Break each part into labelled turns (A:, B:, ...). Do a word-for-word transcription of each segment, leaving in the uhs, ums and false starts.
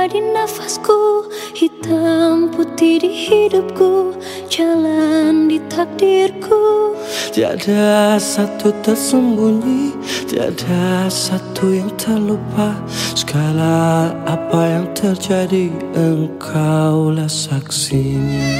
A: di nafasku, hitam putih di hidupku, jalan di takdirku.
B: Tiada satu tersembunyi, tiada satu yang terlupa. Segala apa yang terjadi, engkaulah saksinya.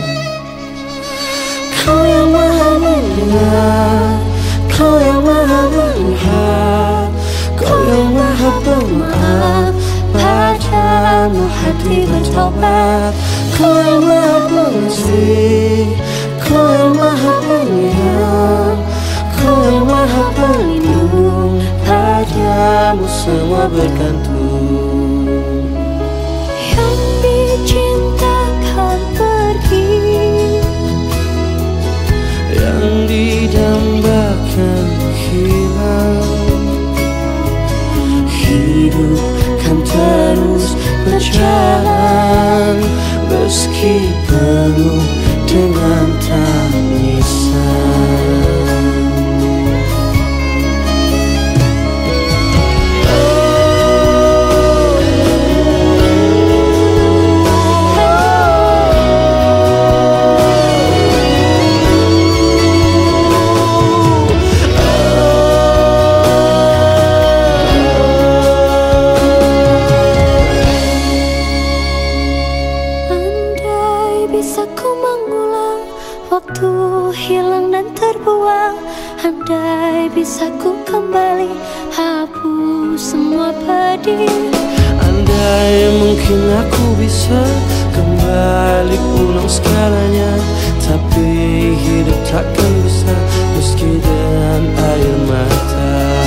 B: Kau yang maha mendengar, kau yang maha melihat, kau yang maha pemaaf, padamu hati bertobat. Kau yang maha pengasih, kau yang maha penyayang, kau yang maha pelindung, padamu semua bergantung.
A: Yang dicintakan pergi,
B: yang didambakan hilang. Hidup kan terus berjalan, meski penuh dengan tangisan.
A: bisa ku mengulang waktu hilang dan terbuang. Andai bisa ku kembali hapus semua pedih.
B: Andai mungkin aku bisa kembali pulang segalanya, tapi hidup takkan bisa meski dengan air mata.